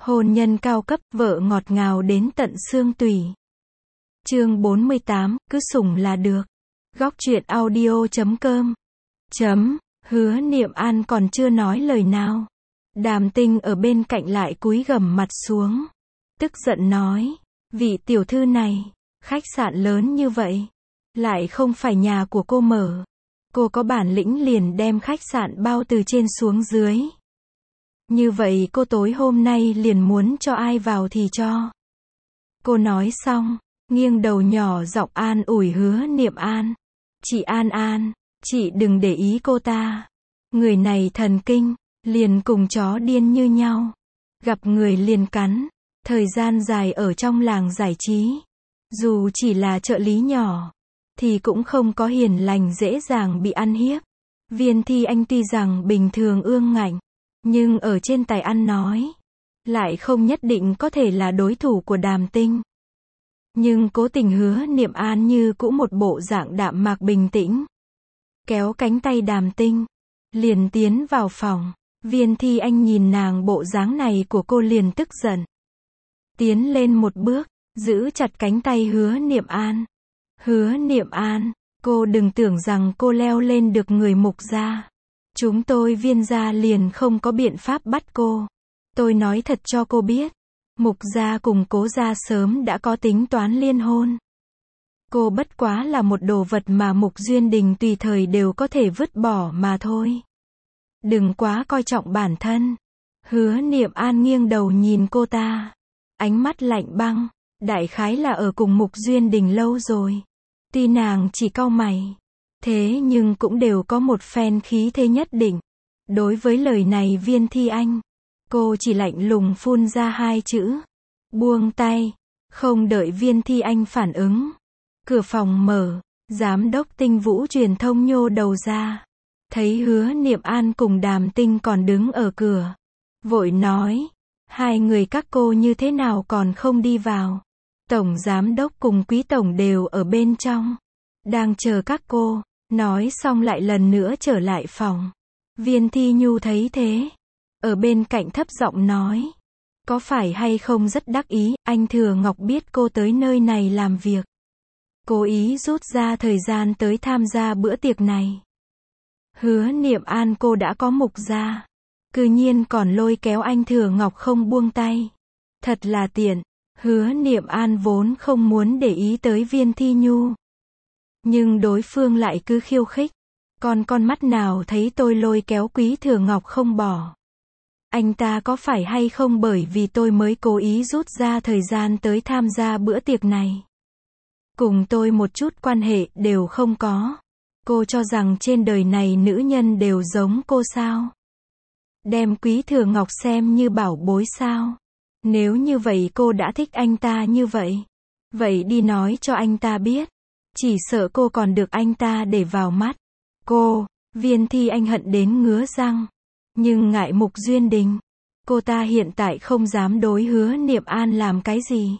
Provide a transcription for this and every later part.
Hôn nhân cao cấp, vợ ngọt ngào đến tận xương tủy. Chương 48, cứ sủng là được. Góc truyện audio.com. Hứa Niệm An còn chưa nói lời nào. Đàm Tinh ở bên cạnh lại cúi gằm mặt xuống. Tức giận nói, vị tiểu thư này, khách sạn lớn như vậy, lại không phải nhà của cô mở. Cô có bản lĩnh liền đem khách sạn bao từ trên xuống dưới. Như vậy cô tối hôm nay liền muốn cho ai vào thì cho. Cô nói xong, nghiêng đầu nhỏ giọng an ủi Hứa Niệm An. Chị An An, chị đừng để ý cô ta. Người này thần kinh, liền cùng chó điên như nhau. Gặp người liền cắn. Thời gian dài ở trong làng giải trí, dù chỉ là trợ lý nhỏ, thì cũng không có hiền lành dễ dàng bị ăn hiếp. Viên Thi Anh tuy rằng bình thường ương ngạnh, nhưng ở trên tài ăn nói, lại không nhất định có thể là đối thủ của Đàm Tinh. Nhưng cố tình Hứa Niệm An như cũ một bộ dạng đạm mạc bình tĩnh. Kéo cánh tay Đàm Tinh, liền tiến vào phòng. Viên Thi Anh nhìn nàng bộ dáng này của cô liền tức giận. Tiến lên một bước, giữ chặt cánh tay Hứa Niệm An. Hứa Niệm An, cô đừng tưởng rằng cô leo lên được người Mục gia. Chúng tôi Viên gia liền không có biện pháp bắt cô. Tôi nói thật cho cô biết, Mục gia cùng Cố gia sớm đã có tính toán liên hôn. Cô bất quá là một đồ vật mà Mục Duyên Đình tùy thời đều có thể vứt bỏ mà thôi. Đừng quá coi trọng bản thân. Hứa Niệm An nghiêng đầu nhìn cô ta. Ánh mắt lạnh băng, đại khái là ở cùng Mục Duyên Đình lâu rồi. Tuy nàng chỉ cau mày, thế nhưng cũng đều có một phen khí thế nhất định. Đối với lời này Viên Thi Anh, cô chỉ lạnh lùng phun ra hai chữ. Buông tay. Không đợi Viên Thi Anh phản ứng. Cửa phòng mở, giám đốc Tinh Vũ truyền thông nhô đầu ra. Thấy Hứa Niệm An cùng Đàm Tinh còn đứng ở cửa. Vội nói. Hai người các cô như thế nào còn không đi vào? Tổng giám đốc cùng quý tổng đều ở bên trong. Đang chờ các cô. Nói xong lại lần nữa trở lại phòng. Viên Thi Nhu thấy thế. Ở bên cạnh thấp giọng nói. Có phải hay không rất đắc ý, anh Thừa Ngọc biết cô tới nơi này làm việc. Cố ý rút ra thời gian tới tham gia bữa tiệc này. Hứa Niệm An cô đã có Mục gia. Cư nhiên còn lôi kéo anh Thừa Ngọc không buông tay. Thật là tiện. Hứa Niệm An vốn không muốn để ý tới Viên Thi Nhu. Nhưng đối phương lại cứ khiêu khích. Con mắt nào thấy tôi lôi kéo Quý Thừa Ngọc không bỏ. Anh ta có phải hay không bởi vì tôi mới cố ý rút ra thời gian tới tham gia bữa tiệc này. Cùng tôi một chút quan hệ đều không có. Cô cho rằng trên đời này nữ nhân đều giống cô sao? Đem Quý Thừa Ngọc xem như bảo bối sao? Nếu như vậy cô đã thích anh ta như vậy. Vậy đi nói cho anh ta biết. Chỉ sợ cô còn được anh ta để vào mắt. Cô, Viên Thi Anh hận đến ngứa răng. Nhưng ngại Mục Duyên Đình. Cô ta hiện tại không dám đối Hứa Niệm An làm cái gì.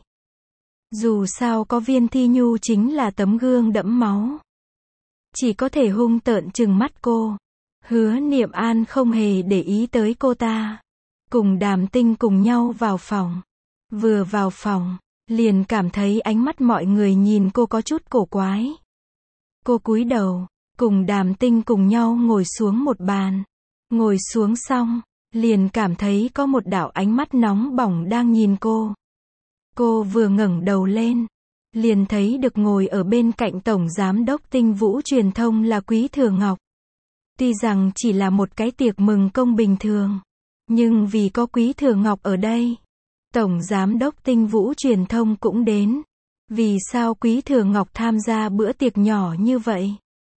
Dù sao có Viên Thi Nhu chính là tấm gương đẫm máu. Chỉ có thể hung tợn trừng mắt cô. Hứa Niệm An không hề để ý tới cô ta. Cùng Đàm Tinh cùng nhau vào phòng. Vừa vào phòng, liền cảm thấy ánh mắt mọi người nhìn cô có chút cổ quái. Cô cúi đầu, cùng Đàm Tinh cùng nhau ngồi xuống một bàn. Ngồi xuống xong, liền cảm thấy có một đạo ánh mắt nóng bỏng đang nhìn cô. Cô vừa ngẩng đầu lên, liền thấy được ngồi ở bên cạnh Tổng Giám đốc Tinh Vũ truyền thông là Quý Thừa Ngọc. Tuy rằng chỉ là một cái tiệc mừng công bình thường, nhưng vì có Quý Thừa Ngọc ở đây, Tổng Giám đốc Tinh Vũ truyền thông cũng đến. Vì sao Quý Thừa Ngọc tham gia bữa tiệc nhỏ như vậy?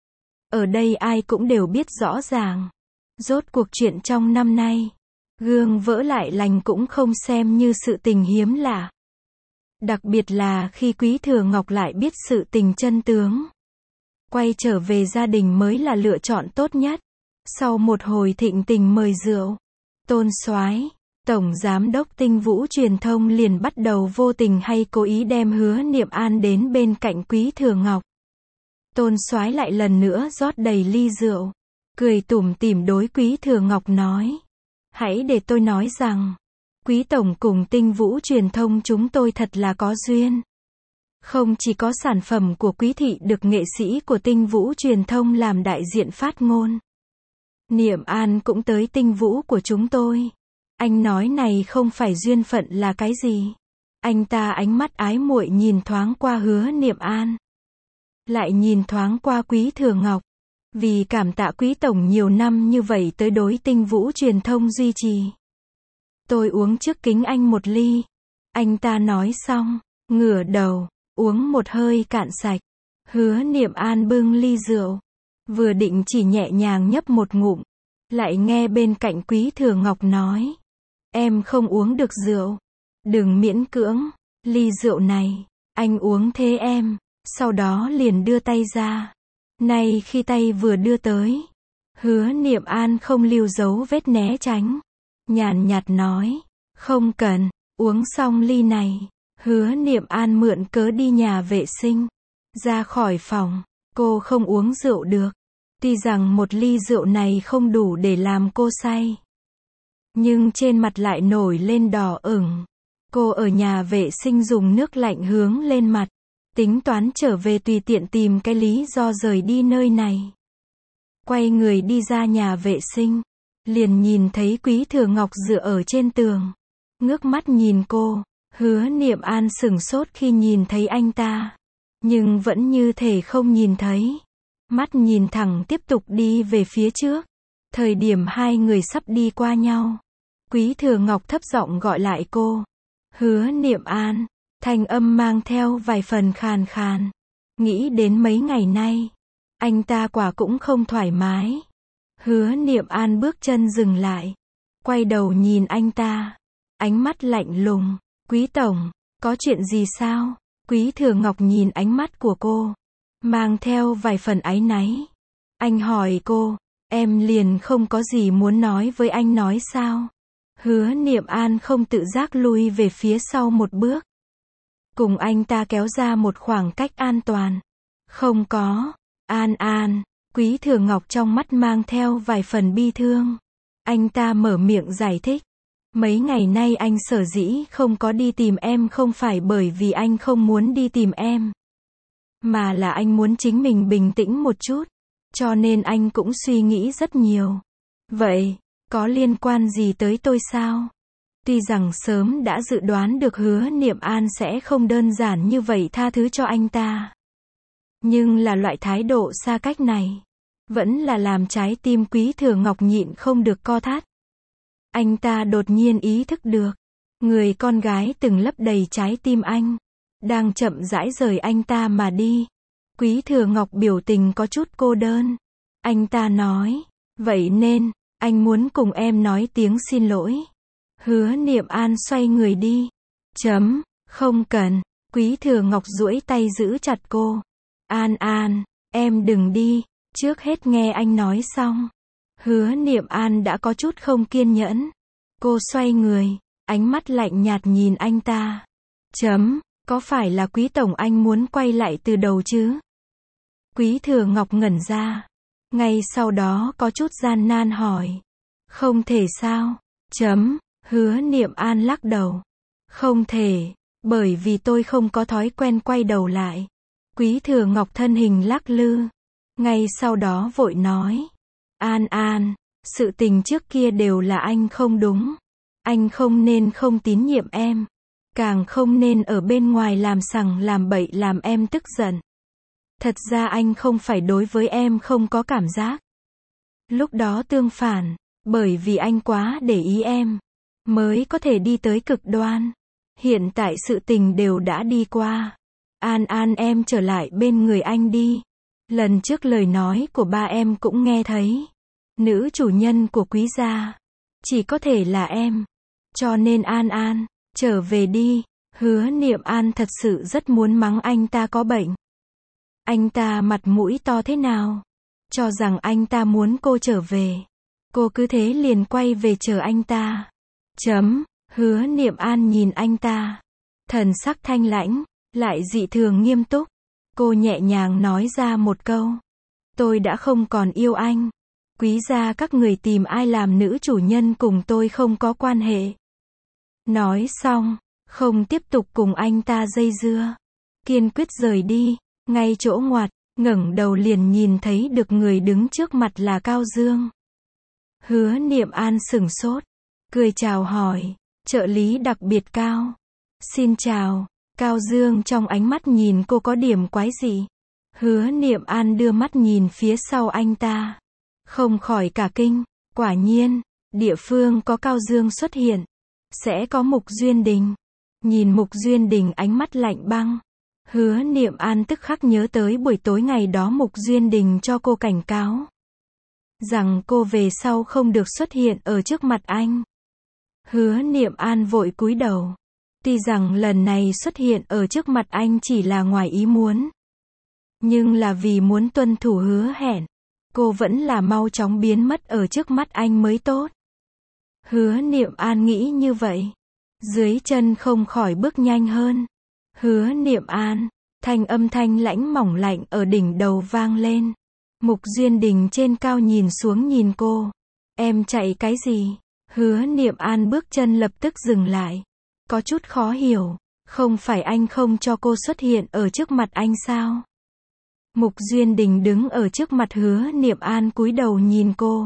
Ở đây ai cũng đều biết rõ ràng. Rốt cuộc chuyện trong năm nay, gương vỡ lại lành cũng không xem như sự tình hiếm lạ. Đặc biệt là khi Quý Thừa Ngọc lại biết sự tình chân tướng. Quay trở về gia đình mới là lựa chọn tốt nhất. Sau một hồi thịnh tình mời rượu, Tôn Soái, Tổng Giám đốc Tinh Vũ truyền thông liền bắt đầu vô tình hay cố ý đem Hứa Niệm An đến bên cạnh Quý Thừa Ngọc. Tôn Soái lại lần nữa rót đầy ly rượu. Cười tủm tỉm đối Quý Thừa Ngọc nói. Hãy để tôi nói rằng, Quý tổng cùng Tinh Vũ Truyền thông chúng tôi thật là có duyên. Không chỉ có sản phẩm của quý thị được nghệ sĩ của Tinh Vũ Truyền thông làm đại diện phát ngôn. Niệm An cũng tới Tinh Vũ của chúng tôi. Anh nói này không phải duyên phận là cái gì? Anh ta ánh mắt ái muội nhìn thoáng qua Hứa Niệm An. Lại nhìn thoáng qua Quý Thừa Ngọc. Vì cảm tạ quý tổng nhiều năm như vậy tới đối Tinh Vũ Truyền thông duy trì. Tôi uống trước kính anh một ly. Anh ta nói xong, ngửa đầu, uống một hơi cạn sạch. Hứa Niệm An bưng ly rượu. Vừa định chỉ nhẹ nhàng nhấp một ngụm. Lại nghe bên cạnh Quý Thừa Ngọc nói. Em không uống được rượu. Đừng miễn cưỡng. Ly rượu này, anh uống thế em. Sau đó liền đưa tay ra. Nay khi tay vừa đưa tới. Hứa Niệm An không lưu dấu vết né tránh. Nhàn nhạt nói. Không cần, uống xong ly này. Hứa Niệm An mượn cớ đi nhà vệ sinh. Ra khỏi phòng, cô không uống rượu được. Tuy rằng một ly rượu này không đủ để làm cô say. Nhưng trên mặt lại nổi lên đỏ ửng. Cô ở nhà vệ sinh dùng nước lạnh hướng lên mặt. Tính toán trở về tùy tiện tìm cái lý do rời đi nơi này. Quay người đi ra nhà vệ sinh. Liền nhìn thấy Quý Thừa Ngọc dựa ở trên tường. Ngước mắt nhìn cô. Hứa Niệm An sửng sốt khi nhìn thấy anh ta. Nhưng vẫn như thể không nhìn thấy. Mắt nhìn thẳng tiếp tục đi về phía trước. Thời điểm hai người sắp đi qua nhau. Quý Thừa Ngọc thấp giọng gọi lại cô. Hứa Niệm An. Thanh âm mang theo vài phần khàn khàn. Nghĩ đến mấy ngày nay. Anh ta quả cũng không thoải mái. Hứa Niệm An bước chân dừng lại. Quay đầu nhìn anh ta. Ánh mắt lạnh lùng. Quý tổng, có chuyện gì sao? Quý Thừa Ngọc nhìn ánh mắt của cô. Mang theo vài phần áy náy. Anh hỏi cô. Em liền không có gì muốn nói với anh nói sao? Hứa Niệm An không tự giác lui về phía sau một bước. Cùng anh ta kéo ra một khoảng cách an toàn. Không có. An An. Quý Thừa Ngọc trong mắt mang theo vài phần bi thương. Anh ta mở miệng giải thích. Mấy ngày nay anh sở dĩ không có đi tìm em không phải bởi vì anh không muốn đi tìm em. Mà là anh muốn chính mình bình tĩnh một chút. Cho nên anh cũng suy nghĩ rất nhiều. Vậy, có liên quan gì tới tôi sao? Tuy rằng sớm đã dự đoán được Hứa Niệm An sẽ không đơn giản như vậy tha thứ cho anh ta. Nhưng là loại thái độ xa cách này. Vẫn là làm trái tim Quý Thừa Ngọc nhịn không được co thắt. Anh ta đột nhiên ý thức được. Người con gái từng lấp đầy trái tim anh. Đang chậm rãi rời anh ta mà đi. Quý Thừa Ngọc biểu tình có chút cô đơn. Anh ta nói. Vậy nên, anh muốn cùng em nói tiếng xin lỗi. Hứa Niệm An xoay người đi. Không cần. Quý Thừa Ngọc duỗi tay giữ chặt cô. An An, em đừng đi. Trước hết nghe anh nói xong. Hứa Niệm An đã có chút không kiên nhẫn. Cô xoay người. Ánh mắt lạnh nhạt nhìn anh ta. Có phải là Quý tổng anh muốn quay lại từ đầu chứ? Quý Thừa Ngọc ngẩn ra. Ngay sau đó có chút gian nan hỏi. Không thể sao? Hứa Niệm An lắc đầu. Không thể, bởi vì tôi không có thói quen quay đầu lại. Quý Thừa Ngọc thân hình lắc lư. Ngay sau đó vội nói. An An, sự tình trước kia đều là anh không đúng. Anh không nên không tín nhiệm em. Càng không nên ở bên ngoài làm sằng làm bậy làm em tức giận. Thật ra anh không phải đối với em không có cảm giác. Lúc đó tương phản, bởi vì anh quá để ý em, mới có thể đi tới cực đoan. Hiện tại sự tình đều đã đi qua. An An em trở lại bên người anh đi. Lần trước lời nói của ba em cũng nghe thấy. Nữ chủ nhân của Quý gia chỉ có thể là em. Cho nên An An, trở về đi. Hứa Niệm An thật sự rất muốn mắng anh ta có bệnh. Anh ta mặt mũi to thế nào? Cho rằng anh ta muốn cô trở về. Cô cứ thế liền quay về chờ anh ta. Hứa Niệm An nhìn anh ta. Thần sắc thanh lãnh, lại dị thường nghiêm túc. Cô nhẹ nhàng nói ra một câu. Tôi đã không còn yêu anh. Quý gia các người tìm ai làm nữ chủ nhân cùng tôi không có quan hệ. Nói xong, không tiếp tục cùng anh ta dây dưa. Kiên quyết rời đi, ngay chỗ ngoặt, ngẩng đầu liền nhìn thấy được người đứng trước mặt là Cao Dương. Hứa Niệm An sửng sốt, cười chào hỏi, trợ lý đặc biệt Cao. Xin chào, Cao Dương trong ánh mắt nhìn cô có điểm quái dị. Hứa Niệm An đưa mắt nhìn phía sau anh ta. Không khỏi cả kinh, quả nhiên, địa phương có Cao Dương xuất hiện, sẽ có Mục Duyên Đình. Nhìn Mục Duyên Đình ánh mắt lạnh băng. Hứa Niệm An tức khắc nhớ tới buổi tối ngày đó Mục Duyên Đình cho cô cảnh cáo. Rằng cô về sau không được xuất hiện ở trước mặt anh. Hứa Niệm An vội cúi đầu. Tuy rằng lần này xuất hiện ở trước mặt anh chỉ là ngoài ý muốn. Nhưng là vì muốn tuân thủ hứa hẹn. Cô vẫn là mau chóng biến mất ở trước mắt anh mới tốt. Hứa Niệm An nghĩ như vậy. Dưới chân không khỏi bước nhanh hơn. Hứa Niệm An, âm thanh lãnh mỏng lạnh ở đỉnh đầu vang lên. Mục Duyên Đình trên cao nhìn xuống nhìn cô. Em chạy cái gì? Hứa Niệm An bước chân lập tức dừng lại. Có chút khó hiểu. Không phải anh không cho cô xuất hiện ở trước mặt anh sao? Mục Duyên Đình đứng ở trước mặt Hứa Niệm An cúi đầu nhìn cô.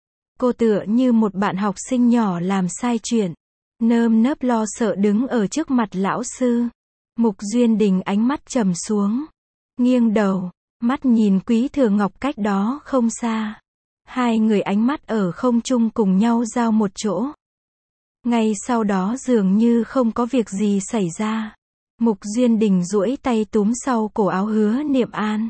Cô tựa như một bạn học sinh nhỏ làm sai chuyện. Nơm nớp lo sợ đứng ở trước mặt lão sư. Mục Duyên Đình ánh mắt trầm xuống. Nghiêng đầu, mắt nhìn Quý Thừa Ngọc cách đó không xa. Hai người ánh mắt ở không trung cùng nhau giao một chỗ. Ngay sau đó dường như không có việc gì xảy ra. Mục Duyên Đình duỗi tay túm sau cổ áo Hứa Niệm An.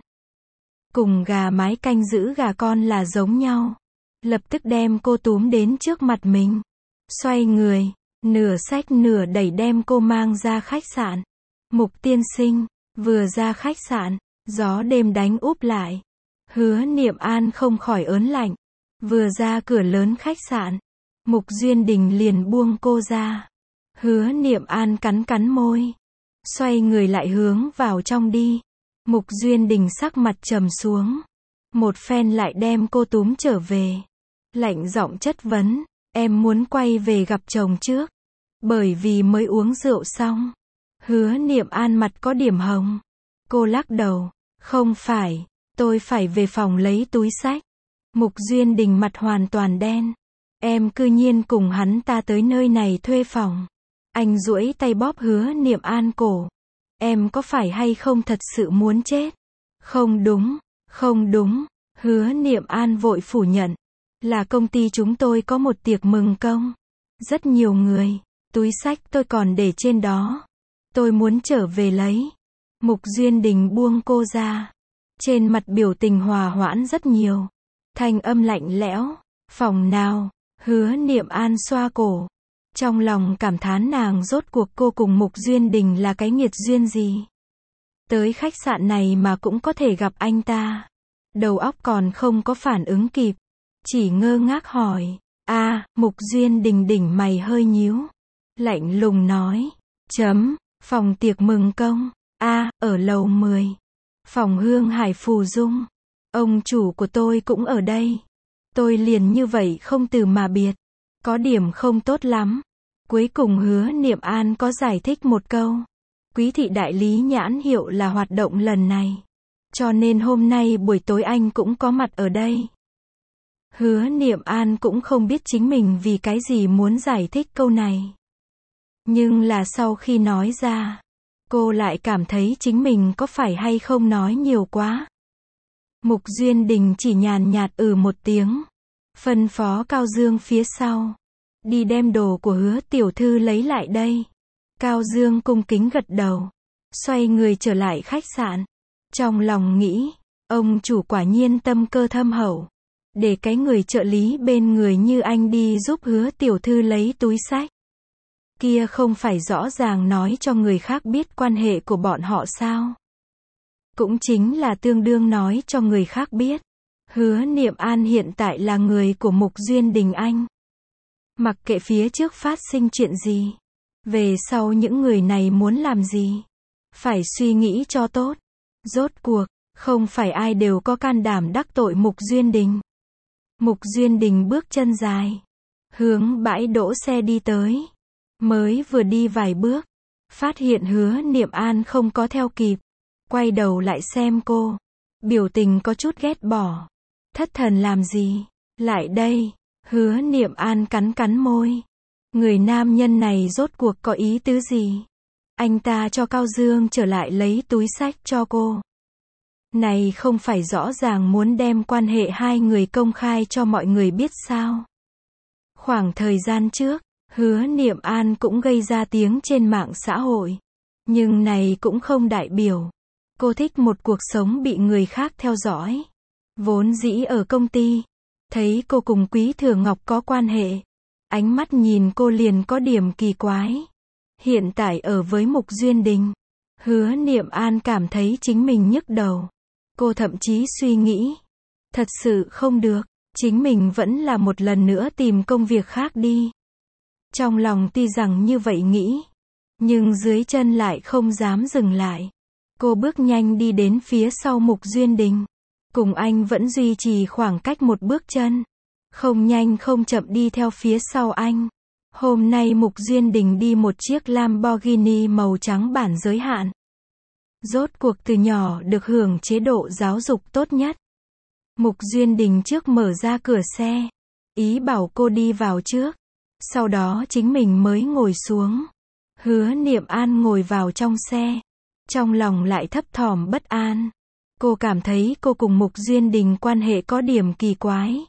Cùng gà mái canh giữ gà con là giống nhau. Lập tức đem cô túm đến trước mặt mình. Xoay người, nửa xách nửa đẩy đem cô mang ra khách sạn. Mục tiên sinh, vừa ra khách sạn, gió đêm đánh úp lại. Hứa Niệm An không khỏi ớn lạnh. Vừa ra cửa lớn khách sạn, Mục Duyên Đình liền buông cô ra. Hứa Niệm An cắn cắn môi. Xoay người lại hướng vào trong đi. Mục Duyên Đình sắc mặt trầm xuống. Một phen lại đem cô túm trở về. Lạnh giọng chất vấn, em muốn quay về gặp chồng trước. Bởi vì mới uống rượu xong. Hứa Niệm An mặt có điểm hồng. Cô lắc đầu, không phải, tôi phải về phòng lấy túi xách. Mục Duyên Đình mặt hoàn toàn đen. Em cư nhiên cùng hắn ta tới nơi này thuê phòng. Anh duỗi tay bóp Hứa Niệm An cổ. Em có phải hay không thật sự muốn chết? Không đúng, không đúng. Hứa Niệm An vội phủ nhận. Là công ty chúng tôi có một tiệc mừng công. Rất nhiều người. Túi xách tôi còn để trên đó. Tôi muốn trở về lấy. Mục Duyên Đình buông cô ra. Trên mặt biểu tình hòa hoãn rất nhiều. Thanh âm lạnh lẽo. Phòng nào? Hứa Niệm An xoa cổ. Trong lòng cảm thán nàng rốt cuộc cô cùng Mục Duyên Đình là cái nghiệt duyên gì. Tới khách sạn này mà cũng có thể gặp anh ta. Đầu óc còn không có phản ứng kịp. Chỉ ngơ ngác hỏi. Mục Duyên Đình đỉnh mày hơi nhíu. Lạnh lùng nói. Phòng tiệc mừng công. Ở lầu 10. Phòng Hương Hải Phù Dung. Ông chủ của tôi cũng ở đây. Tôi liền như vậy không từ mà biệt. Có điểm không tốt lắm. Cuối cùng Hứa Niệm An có giải thích một câu. Quý thị đại lý nhãn hiệu là hoạt động lần này. Cho nên hôm nay buổi tối anh cũng có mặt ở đây. Hứa Niệm An cũng không biết chính mình vì cái gì muốn giải thích câu này. Nhưng là sau khi nói ra, cô lại cảm thấy chính mình có phải hay không nói nhiều quá. Mục Duyên Đình chỉ nhàn nhạt một tiếng. Phân phó Cao Dương phía sau. Đi đem đồ của Hứa tiểu thư lấy lại đây. Cao Dương cung kính gật đầu. Xoay người trở lại khách sạn. Trong lòng nghĩ, ông chủ quả nhiên tâm cơ thâm hậu. Để cái người trợ lý bên người như anh đi giúp Hứa tiểu thư lấy túi xách. Kia không phải rõ ràng nói cho người khác biết quan hệ của bọn họ sao? Cũng chính là tương đương nói cho người khác biết. Hứa Niệm An hiện tại là người của Mục Duyên Đình anh. Mặc kệ phía trước phát sinh chuyện gì. Về sau những người này muốn làm gì. Phải suy nghĩ cho tốt. Rốt cuộc, không phải ai đều có can đảm đắc tội Mục Duyên Đình. Mục Duyên Đình bước chân dài. Hướng bãi đỗ xe đi tới. Mới vừa đi vài bước, phát hiện Hứa Niệm An không có theo kịp, quay đầu lại xem cô, biểu tình có chút ghét bỏ. Thất thần làm gì? Lại đây. Hứa Niệm An cắn cắn môi. Người nam nhân này rốt cuộc có ý tứ gì? Anh ta cho Cao Dương trở lại lấy túi xách cho cô. Này không phải rõ ràng muốn đem quan hệ hai người công khai cho mọi người biết sao? Khoảng thời gian trước, Hứa Niệm An cũng gây ra tiếng trên mạng xã hội. Nhưng này cũng không đại biểu cô thích một cuộc sống bị người khác theo dõi. Vốn dĩ ở công ty, thấy cô cùng Quý Thừa Ngọc có quan hệ, ánh mắt nhìn cô liền có điểm kỳ quái. Hiện tại ở với Mục Duyên Đình, Hứa Niệm An cảm thấy chính mình nhức đầu. Cô thậm chí suy nghĩ, thật sự không được, chính mình vẫn là một lần nữa tìm công việc khác đi. Trong lòng tuy rằng như vậy nghĩ, nhưng dưới chân lại không dám dừng lại. Cô bước nhanh đi đến phía sau Mục Duyên Đình. Cùng anh vẫn duy trì khoảng cách một bước chân. Không nhanh không chậm đi theo phía sau anh. Hôm nay Mục Duyên Đình đi một chiếc Lamborghini màu trắng bản giới hạn. Rốt cuộc từ nhỏ được hưởng chế độ giáo dục tốt nhất. Mục Duyên Đình trước mở ra cửa xe, ý bảo cô đi vào trước. Sau đó chính mình mới ngồi xuống. Hứa Niệm An ngồi vào trong xe. Trong lòng lại thấp thỏm bất an. Cô cảm thấy cô cùng Mục Duyên Đình quan hệ có điểm kỳ quái.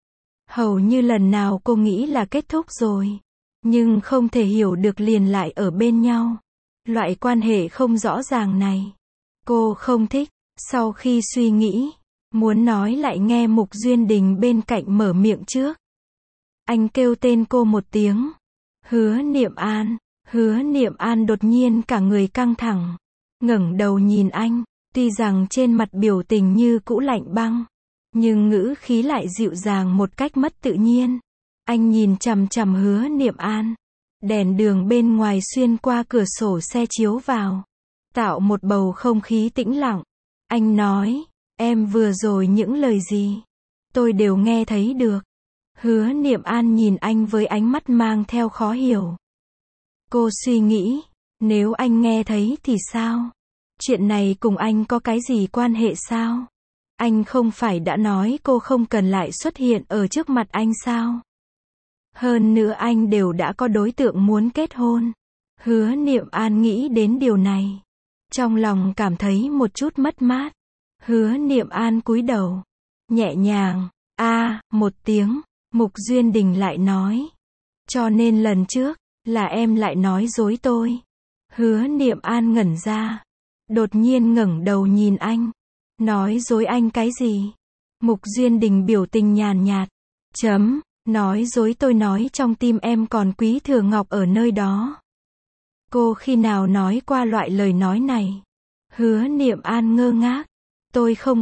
Hầu như lần nào cô nghĩ là kết thúc rồi. Nhưng không thể hiểu được liền lại ở bên nhau. Loại quan hệ không rõ ràng này. Cô không thích. Sau khi suy nghĩ, muốn nói lại nghe Mục Duyên Đình bên cạnh mở miệng trước. Anh kêu tên cô một tiếng. Hứa Niệm An. Hứa Niệm An đột nhiên cả người căng thẳng. Ngẩng đầu nhìn anh. Tuy rằng trên mặt biểu tình như cũ lạnh băng, nhưng ngữ khí lại dịu dàng một cách mất tự nhiên. Anh nhìn chằm chằm Hứa Niệm An. Đèn đường bên ngoài xuyên qua cửa sổ xe chiếu vào, tạo một bầu không khí tĩnh lặng. Anh nói, em vừa rồi những lời gì? Tôi đều nghe thấy được. Hứa Niệm An nhìn anh với ánh mắt mang theo khó hiểu. Cô suy nghĩ, nếu anh nghe thấy thì sao? Chuyện này cùng anh có cái gì quan hệ sao? Anh không phải đã nói cô không cần lại xuất hiện ở trước mặt anh sao? Hơn nữa anh đều đã có đối tượng muốn kết hôn. Hứa Niệm An nghĩ đến điều này. Trong lòng cảm thấy một chút mất mát. Hứa Niệm An cúi đầu. Nhẹ nhàng, một tiếng. Mục Duyên Đình lại nói. Cho nên lần trước, là em lại nói dối tôi. Hứa Niệm An ngẩn ra. Đột nhiên ngẩng đầu nhìn anh. Nói dối anh cái gì? Mục Duyên Đình biểu tình nhàn nhạt. Nói dối tôi nói trong tim em còn Quý Thừa Ngọc ở nơi đó. Cô khi nào nói qua loại lời nói này? Hứa Niệm An ngơ ngác. Tôi không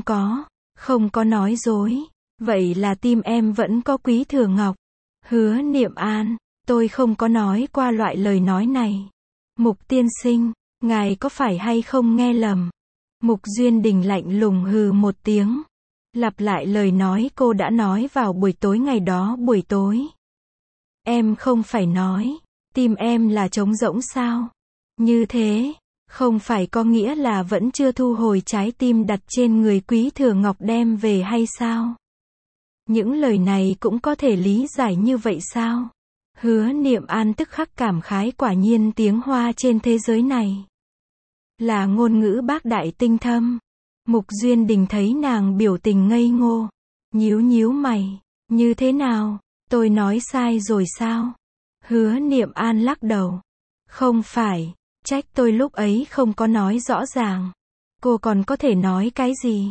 có nói dối. Vậy là tim em vẫn có Quý Thừa Ngọc. Hứa Niệm An, tôi không có nói qua loại lời nói này. Mục tiên sinh, ngài có phải hay không nghe lầm? Mục Duyên Đình lạnh lùng hừ một tiếng. Lặp lại lời nói cô đã nói vào buổi tối ngày đó buổi tối. Em không phải nói, tim em là trống rỗng sao? Như thế, không phải có nghĩa là vẫn chưa thu hồi trái tim đặt trên người Quý Thừa Ngọc đem về hay sao? Những lời này cũng có thể lý giải như vậy sao? Hứa Niệm An tức khắc cảm khái quả nhiên tiếng Hoa trên thế giới này là ngôn ngữ bác đại tinh thâm. Mục Duyên Đình thấy nàng biểu tình ngây ngô, nhíu nhíu mày, như thế nào, tôi nói sai rồi sao? Hứa Niệm An lắc đầu. Không phải, trách tôi lúc ấy không có nói rõ ràng. Cô còn có thể nói cái gì?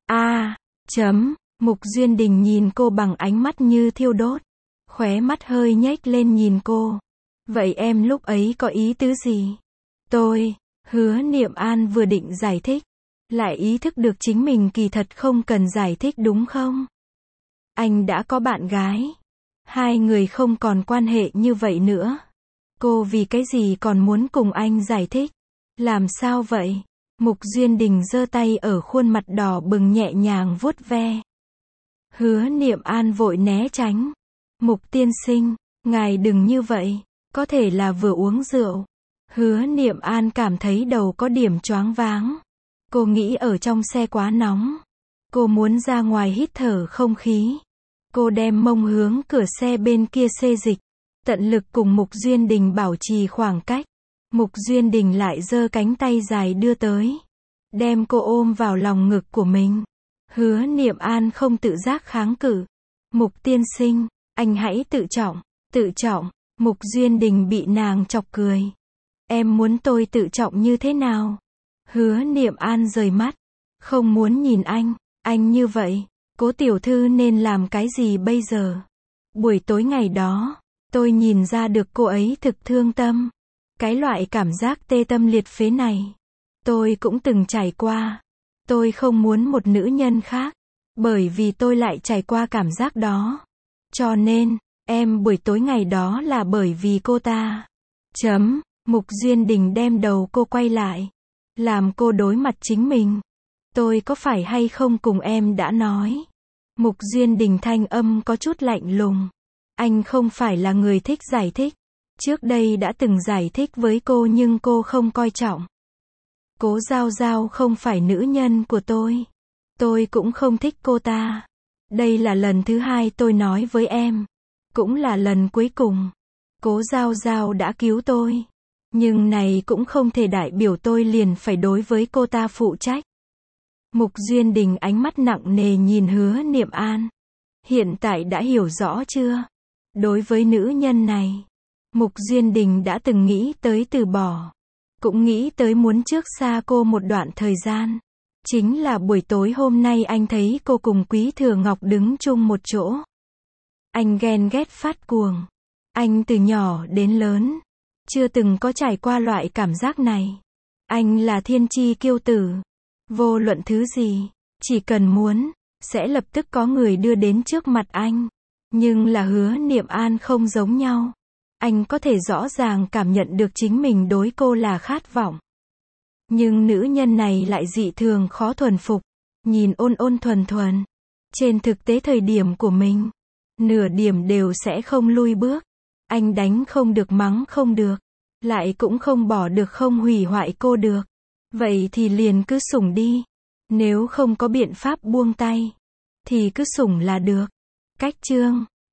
Mục Duyên Đình nhìn cô bằng ánh mắt như thiêu đốt. Khóe mắt hơi nhếch lên nhìn cô. Vậy em lúc ấy có ý tứ gì? Hứa Niệm An vừa định giải thích, lại ý thức được chính mình kỳ thật không cần giải thích đúng không? Anh đã có bạn gái. Hai người không còn quan hệ như vậy nữa. Cô vì cái gì còn muốn cùng anh giải thích? Làm sao vậy? Mục Duyên Đình giơ tay ở khuôn mặt đỏ bừng nhẹ nhàng vuốt ve. Hứa Niệm An vội né tránh. Mục tiên sinh, ngài đừng như vậy. Có thể là vừa uống rượu. Hứa Niệm An cảm thấy đầu có điểm choáng váng. Cô nghĩ ở trong xe quá nóng. Cô muốn ra ngoài hít thở không khí. Cô đem mông hướng cửa xe bên kia xê dịch. Tận lực cùng Mục Duyên Đình bảo trì khoảng cách. Mục Duyên Đình lại giơ cánh tay dài đưa tới. Đem cô ôm vào lòng ngực của mình. Hứa Niệm An không tự giác kháng cự. Mục tiên sinh, anh hãy tự trọng. Tự trọng. Mục Duyên Đình bị nàng chọc cười. Em muốn tôi tự trọng như thế nào? Hứa Niệm An rời mắt. Không muốn nhìn anh như vậy. Cố tiểu thư nên làm cái gì bây giờ? Buổi tối ngày đó, tôi nhìn ra được cô ấy thực thương tâm. Cái loại cảm giác tê tâm liệt phế này, tôi cũng từng trải qua. Tôi không muốn một nữ nhân khác, bởi vì tôi lại trải qua cảm giác đó. Cho nên, em buổi tối ngày đó là bởi vì cô ta. Mục Duyên Đình đem đầu cô quay lại, làm cô đối mặt chính mình. Tôi có phải hay không cùng em đã nói? Mục Duyên Đình thanh âm có chút lạnh lùng. Anh không phải là người thích giải thích. Trước đây đã từng giải thích với cô nhưng cô không coi trọng. Cố Giao Giao không phải nữ nhân của tôi. Tôi cũng không thích cô ta. Đây là lần thứ hai tôi nói với em. Cũng là lần cuối cùng. Cố Giao Giao đã cứu tôi. Nhưng này cũng không thể đại biểu tôi liền phải đối với cô ta phụ trách. Mục Duyên Đình ánh mắt nặng nề nhìn Hứa Niệm An. Hiện tại đã hiểu rõ chưa? Đối với nữ nhân này, Mục Duyên Đình đã từng nghĩ tới từ bỏ. Cũng nghĩ tới muốn trước xa cô một đoạn thời gian. Chính là buổi tối hôm nay anh thấy cô cùng Quý Thừa Ngọc đứng chung một chỗ. Anh ghen ghét phát cuồng. Anh từ nhỏ đến lớn, chưa từng có trải qua loại cảm giác này. Anh là thiên chi kiêu tử. Vô luận thứ gì, chỉ cần muốn, sẽ lập tức có người đưa đến trước mặt anh. Nhưng là Hứa Niệm An không giống nhau. Anh có thể rõ ràng cảm nhận được chính mình đối cô là khát vọng. Nhưng nữ nhân này lại dị thường khó thuần phục. Nhìn ôn ôn thuần thuần. Trên thực tế thời điểm của mình, nửa điểm đều sẽ không lui bước. Anh đánh không được, mắng không được. Lại cũng không bỏ được, không hủy hoại cô được. Vậy thì liền cứ sủng đi. Nếu không có biện pháp buông tay, thì cứ sủng là được. Cách chương